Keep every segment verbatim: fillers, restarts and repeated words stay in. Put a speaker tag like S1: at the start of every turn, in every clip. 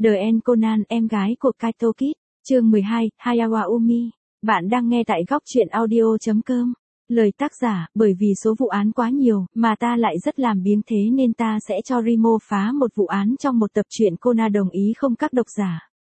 S1: The End Conan, em gái của Kaito Kid, chương mười hai, Hayawa Umi. Bạn đang nghe tại góc truyện audio chấm com. Lời tác giả, bởi vì số vụ án quá nhiều, mà ta lại rất làm biếng thế nên ta sẽ cho Remo phá một vụ án trong một tập truyện Conan đồng ý không các độc giả.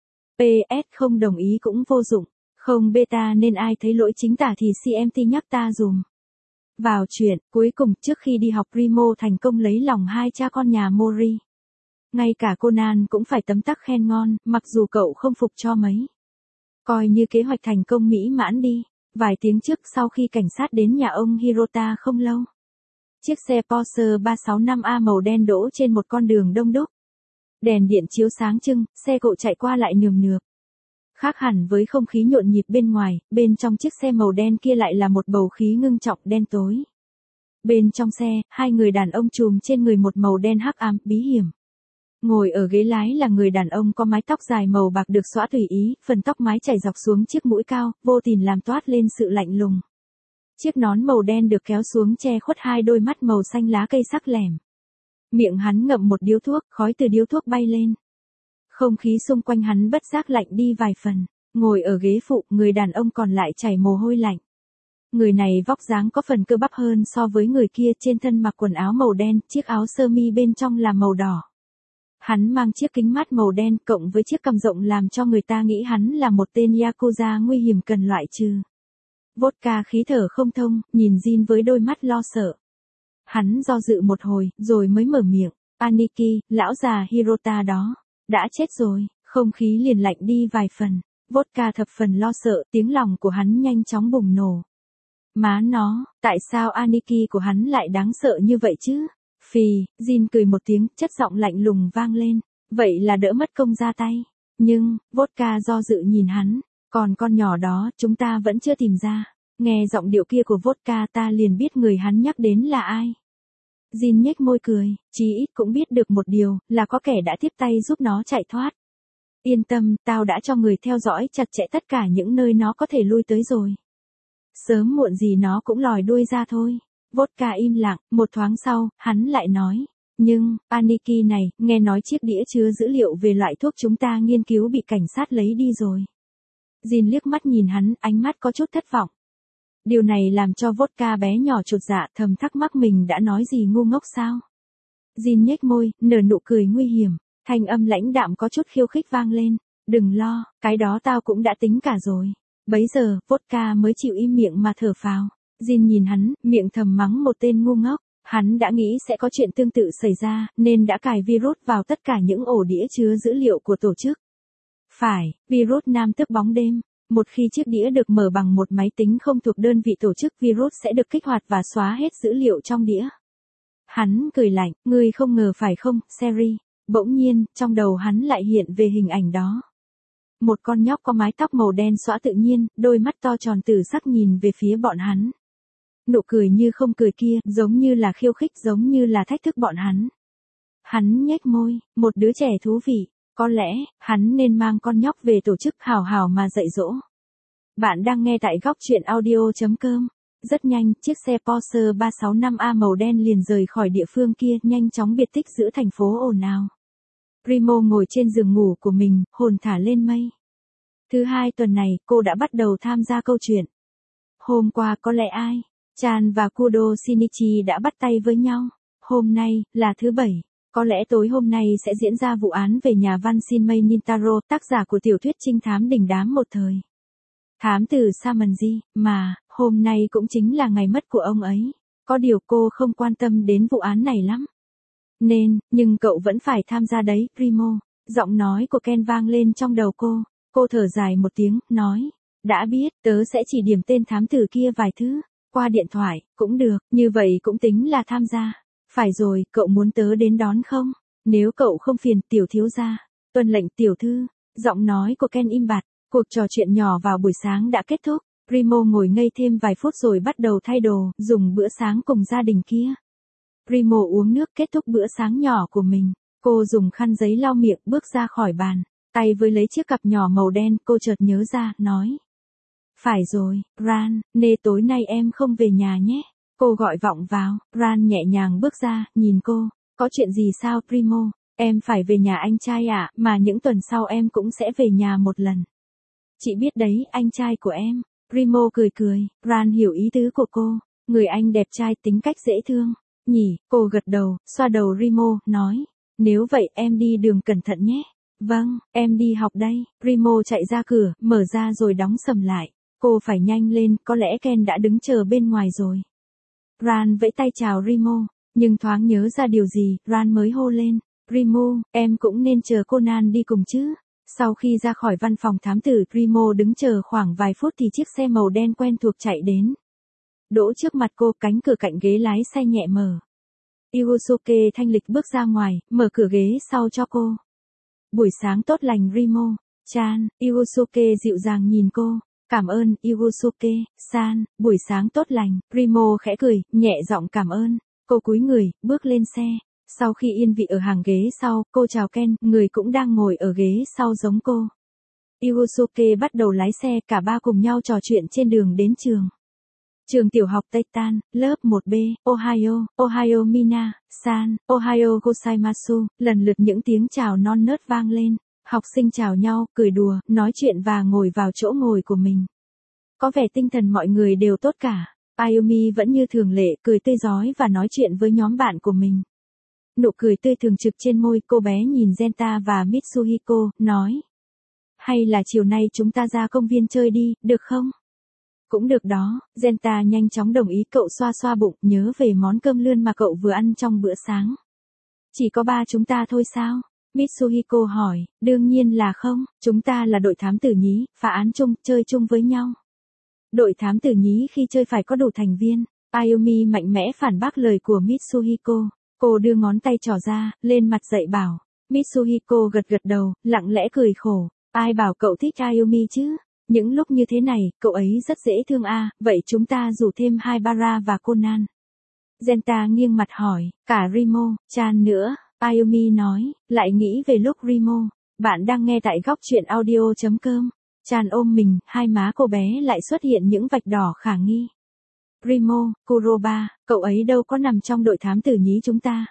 S1: pê ét không đồng ý cũng vô dụng, không beta nên ai thấy lỗi chính tả thì xê em tê nhắc ta dùm. Vào chuyện, cuối cùng trước khi đi học Remo thành công lấy lòng hai cha con nhà Mori. Ngay cả Conan cũng phải tấm tắc khen ngon, mặc dù cậu không phục cho mấy. Coi như kế hoạch thành công mỹ mãn đi. Vài tiếng trước sau khi cảnh sát đến nhà ông Hirota không lâu. Chiếc xe Porsche ba sáu năm A màu đen đỗ trên một con đường đông đúc. Đèn điện chiếu sáng trưng, xe cộ chạy qua lại nườm nượp. Khác hẳn với không khí nhộn nhịp bên ngoài, bên trong chiếc xe màu đen kia lại là một bầu khí ngưng trọng đen tối. Bên trong xe, hai người đàn ông trùm trên người một màu đen hắc ám, bí hiểm. Ngồi ở ghế lái là người đàn ông có mái tóc dài màu bạc được xõa tùy ý, phần tóc mái chảy dọc xuống chiếc mũi cao, vô tình làm toát lên sự lạnh lùng. Chiếc nón màu đen được kéo xuống che khuất hai đôi mắt màu xanh lá cây sắc lẻm. Miệng hắn ngậm một điếu thuốc, khói từ điếu thuốc bay lên. Không khí xung quanh hắn bất giác lạnh đi vài phần. Ngồi ở ghế phụ, người đàn ông còn lại chảy mồ hôi lạnh. Người này vóc dáng có phần cơ bắp hơn so với người kia, trên thân mặc quần áo màu đen, chiếc áo sơ mi bên trong là màu đỏ. Hắn mang chiếc kính mát màu đen cộng với chiếc cằm rộng làm cho người ta nghĩ hắn là một tên Yakuza nguy hiểm cần loại trừ. Vodka khí thở không thông, nhìn Jin với đôi mắt lo sợ. Hắn do dự một hồi, rồi mới mở miệng. Aniki, lão già Hirota đó, đã chết rồi, không khí liền lạnh đi vài phần. Vodka thập phần lo sợ, tiếng lòng của hắn nhanh chóng bùng nổ. Má nó, tại sao Aniki của hắn lại đáng sợ như vậy chứ? Phì, Jin cười một tiếng, chất giọng lạnh lùng vang lên. Vậy là đỡ mất công ra tay. Nhưng, Vodka do dự nhìn hắn. Còn con nhỏ đó, chúng ta vẫn chưa tìm ra. Nghe giọng điệu kia của Vodka ta liền biết người hắn nhắc đến là ai. Jin nhếch môi cười, chí ít cũng biết được một điều, là có kẻ đã tiếp tay giúp nó chạy thoát. Yên tâm, tao đã cho người theo dõi chặt chẽ tất cả những nơi nó có thể lui tới rồi. Sớm muộn gì nó cũng lòi đuôi ra thôi. Vodka im lặng, một thoáng sau, hắn lại nói. Nhưng, Aniki này, nghe nói chiếc đĩa chứa dữ liệu về loại thuốc chúng ta nghiên cứu bị cảnh sát lấy đi rồi. Jin liếc mắt nhìn hắn, ánh mắt có chút thất vọng. Điều này làm cho Vodka bé nhỏ chột dạ, thầm thắc mắc mình đã nói gì ngu ngốc sao. Jin nhếch môi, nở nụ cười nguy hiểm, thanh âm lãnh đạm có chút khiêu khích vang lên. Đừng lo, cái đó tao cũng đã tính cả rồi. Bấy giờ, Vodka mới chịu im miệng mà thở phào. Jin nhìn hắn, miệng thầm mắng một tên ngu ngốc. Hắn đã nghĩ sẽ có chuyện tương tự xảy ra, nên đã cài virus vào tất cả những ổ đĩa chứa dữ liệu của tổ chức. Phải, virus nam tước bóng đêm. Một khi chiếc đĩa được mở bằng một máy tính không thuộc đơn vị tổ chức, virus sẽ được kích hoạt và xóa hết dữ liệu trong đĩa. Hắn cười lạnh, ngươi không ngờ phải không, Seri? Bỗng nhiên, trong đầu hắn lại hiện về hình ảnh đó. Một con nhóc có mái tóc màu đen xõa tự nhiên, đôi mắt to tròn tử sắc nhìn về phía bọn hắn. Nụ cười như không cười kia, giống như là khiêu khích, giống như là thách thức bọn hắn. Hắn nhếch môi, một đứa trẻ thú vị, có lẽ, hắn nên mang con nhóc về tổ chức hào hào mà dạy dỗ. Bạn đang nghe tại góc truyện audio chấm com. Rất nhanh, chiếc xe Porsche ba sáu năm A màu đen liền rời khỏi địa phương kia, nhanh chóng biệt tích giữa thành phố ồn ào. Remo ngồi trên giường ngủ của mình, hồn thả lên mây. Thứ hai tuần này, cô đã bắt đầu tham gia câu chuyện. Hôm qua có lẽ ai? Chan và Kudo Shinichi đã bắt tay với nhau. Hôm nay, là thứ bảy. Có lẽ tối hôm nay sẽ diễn ra vụ án về nhà văn Shinmei Nintaro, tác giả của tiểu thuyết trinh thám đình đám một thời. Thám tử Samanji, mà, hôm nay cũng chính là ngày mất của ông ấy. Có điều cô không quan tâm đến vụ án này lắm. Nên, nhưng cậu vẫn phải tham gia đấy, Remo. Giọng nói của Ken vang lên trong đầu cô. Cô thở dài một tiếng, nói. Đã biết, tớ sẽ chỉ điểm tên thám tử kia vài thứ. Qua điện thoại, cũng được, như vậy cũng tính là tham gia. Phải rồi, cậu muốn tớ đến đón không? Nếu cậu không phiền, tiểu thiếu gia. Tuân lệnh tiểu thư. Giọng nói của Ken im bặt. Cuộc trò chuyện nhỏ vào buổi sáng đã kết thúc. Remo ngồi ngây thêm vài phút rồi bắt đầu thay đồ, dùng bữa sáng cùng gia đình kia. Remo uống nước kết thúc bữa sáng nhỏ của mình. Cô dùng khăn giấy lau miệng bước ra khỏi bàn. Tay với lấy chiếc cặp nhỏ màu đen, cô chợt nhớ ra, nói. Phải rồi, Ran, nê tối nay em không về nhà nhé. Cô gọi vọng vào, Ran nhẹ nhàng bước ra, nhìn cô. Có chuyện gì sao, Remo? Em phải về nhà anh trai ạ, mà những tuần sau em cũng sẽ về nhà một lần. Chị biết đấy, anh trai của em. Remo cười cười, Ran hiểu ý tứ của cô. Người anh đẹp trai tính cách dễ thương. Nhỉ, cô gật đầu, xoa đầu Remo, nói. Nếu vậy em đi đường cẩn thận nhé. Vâng, em đi học đây. Remo chạy ra cửa, mở ra rồi đóng sầm lại. Cô phải nhanh lên, có lẽ Ken đã đứng chờ bên ngoài rồi. Ran vẫy tay chào Remo, nhưng thoáng nhớ ra điều gì, Ran mới hô lên. Remo, em cũng nên chờ Conan đi cùng chứ. Sau khi ra khỏi văn phòng thám tử, Remo đứng chờ khoảng vài phút thì chiếc xe màu đen quen thuộc chạy đến. Đỗ trước mặt cô, cánh cửa cạnh ghế lái xe nhẹ mở. Igusuke thanh lịch bước ra ngoài, mở cửa ghế sau cho cô. Buổi sáng tốt lành Remo. Chan, Igusuke dịu dàng nhìn cô. Cảm ơn, Igusuke, san, buổi sáng tốt lành. Remo khẽ cười, nhẹ giọng cảm ơn. Cô cúi người, bước lên xe. Sau khi yên vị ở hàng ghế sau, cô chào Ken, người cũng đang ngồi ở ghế sau giống cô. Igusuke bắt đầu lái xe, cả ba cùng nhau trò chuyện trên đường đến trường. Trường tiểu học Tây Tan, lớp một B, Ohio, Ohio Mina, San, Ohio Gozaimasu, lần lượt những tiếng chào non nớt vang lên. Học sinh chào nhau, cười đùa, nói chuyện và ngồi vào chỗ ngồi của mình. Có vẻ tinh thần mọi người đều tốt cả. Ayumi vẫn như thường lệ, cười tươi rói và nói chuyện với nhóm bạn của mình. Nụ cười tươi thường trực trên môi, cô bé nhìn Genta và Mitsuhiko, nói. Hay là chiều nay chúng ta ra công viên chơi đi, được không? Cũng được đó, Genta nhanh chóng đồng ý, cậu xoa xoa bụng, nhớ về món cơm lươn mà cậu vừa ăn trong bữa sáng. Chỉ có ba chúng ta thôi sao? Mitsuhiko hỏi, đương nhiên là không, chúng ta là đội thám tử nhí, phá án chung, chơi chung với nhau. Đội thám tử nhí khi chơi phải có đủ thành viên. Ayumi mạnh mẽ phản bác lời của Mitsuhiko. Cô đưa ngón tay trỏ ra, lên mặt dạy bảo. Mitsuhiko gật gật đầu, lặng lẽ cười khổ. Ai bảo cậu thích Ayumi chứ? Những lúc như thế này, cậu ấy rất dễ thương à, vậy chúng ta rủ thêm Haibara và Conan. Genta nghiêng mặt hỏi, cả Remo, Chan nữa. Ayumi nói, lại nghĩ về lúc Remo. Bạn đang nghe tại góc truyện audio chấm com. Chan ôm mình, hai má cô bé lại xuất hiện những vạch đỏ khả nghi. Remo, Kuroba, cậu ấy đâu có nằm trong đội thám tử nhí chúng ta.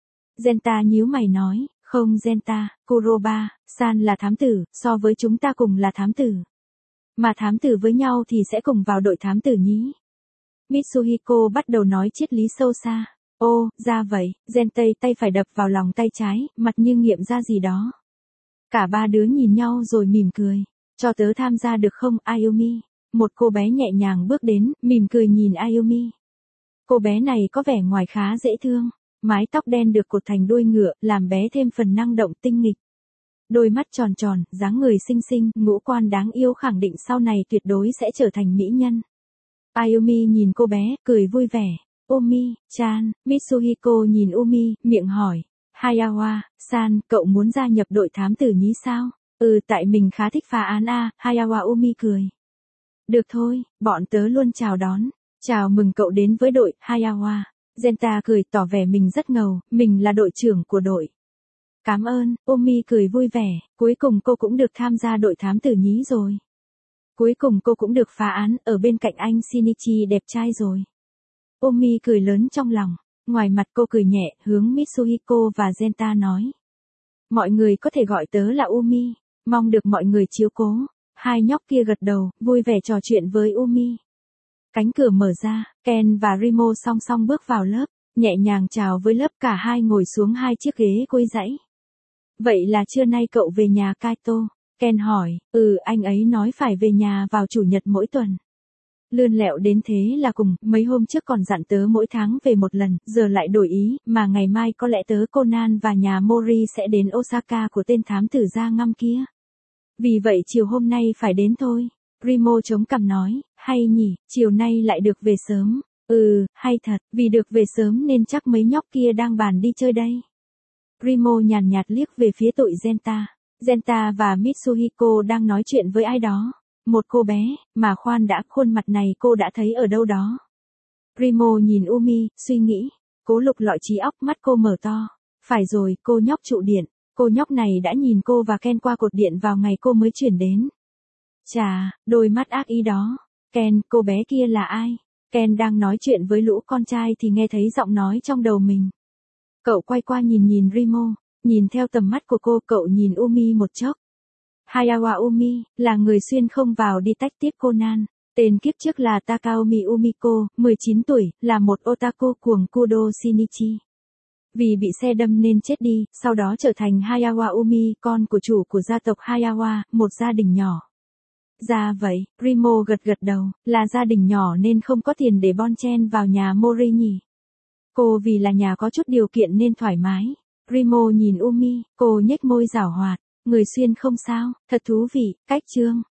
S1: Genta nhíu mày nói, không Genta, Kuroba, San là thám tử, so với chúng ta cùng là thám tử. Mà thám tử với nhau thì sẽ cùng vào đội thám tử nhí. Mitsuhiko bắt đầu nói triết lý sâu xa. Ô, ra vậy, Genta tay phải đập vào lòng tay trái, mặt như nghiệm ra gì đó. Cả ba đứa nhìn nhau rồi mỉm cười. Cho tớ tham gia được không, Ayumi? Một cô bé nhẹ nhàng bước đến, mỉm cười nhìn Ayumi. Cô bé này có vẻ ngoài khá dễ thương. Mái tóc đen được cột thành đuôi ngựa, làm bé thêm phần năng động tinh nghịch. Đôi mắt tròn tròn, dáng người xinh xinh, ngũ quan đáng yêu khẳng định sau này tuyệt đối sẽ trở thành mỹ nhân. Ayumi nhìn cô bé, cười vui vẻ. Umi, Chan, Mitsuhiko nhìn Umi, miệng hỏi. Hayawa, San, cậu muốn gia nhập đội thám tử nhí sao? Ừ, tại mình khá thích phá án a, Hayawa Umi cười. Được thôi, bọn tớ luôn chào đón. Chào mừng cậu đến với đội, Hayawa. Genta cười tỏ vẻ mình rất ngầu, mình là đội trưởng của đội. Cảm ơn, Umi cười vui vẻ, cuối cùng cô cũng được tham gia đội thám tử nhí rồi. Cuối cùng cô cũng được phá án, ở bên cạnh anh Shinichi đẹp trai rồi. Umi cười lớn trong lòng, ngoài mặt cô cười nhẹ, hướng Mitsuhiko và Genta nói. Mọi người có thể gọi tớ là Umi, mong được mọi người chiếu cố. Hai nhóc kia gật đầu, vui vẻ trò chuyện với Umi. Cánh cửa mở ra, Ken và Remo song song bước vào lớp, nhẹ nhàng chào với lớp, cả hai ngồi xuống hai chiếc ghế quây dãy. Vậy là trưa nay cậu về nhà Kaito? Ken hỏi, ừ anh ấy nói phải về nhà vào chủ nhật mỗi tuần. Lươn lẹo đến thế là cùng, mấy hôm trước còn dặn tớ mỗi tháng về một lần, giờ lại đổi ý, mà ngày mai có lẽ tớ Conan và nhà Mori sẽ đến Osaka của tên thám tử da ngăm kia. Vì vậy chiều hôm nay phải đến thôi. Remo chống cằm nói, hay nhỉ, chiều nay lại được về sớm. Ừ, hay thật, vì được về sớm nên chắc mấy nhóc kia đang bàn đi chơi đây. Remo nhàn nhạt liếc về phía tụi Genta. Genta và Mitsuhiko đang nói chuyện với ai đó. Một cô bé, mà khoan đã, khuôn mặt này cô đã thấy ở đâu đó. Remo nhìn Umi, suy nghĩ. Cố lục lọi trí óc, mắt cô mở to. Phải rồi, cô nhóc trụ điện. Cô nhóc này đã nhìn cô và Ken qua cột điện vào ngày cô mới chuyển đến. Chà, đôi mắt ác ý đó. Ken, cô bé kia là ai? Ken đang nói chuyện với lũ con trai thì nghe thấy giọng nói trong đầu mình. Cậu quay qua nhìn nhìn Remo. Nhìn theo tầm mắt của cô, cậu nhìn Umi một chốc. Hayawa Umi, là người xuyên không vào Detective Conan. Tên kiếp trước là Takaomi Umiko, mười chín tuổi, là một otaku cuồng Kudo Shinichi. Vì bị xe đâm nên chết đi, sau đó trở thành Hayawa Umi, con của chủ của gia tộc Hayawa, một gia đình nhỏ. Ra vậy, Rimo gật gật đầu, là gia đình nhỏ nên không có tiền để bon chen vào nhà Mori nhỉ. Cô vì là nhà có chút điều kiện nên thoải mái. Rimo nhìn Umi, cô nhếch môi giảo hoạt. Người xuyên không sao, thật thú vị, cách chương.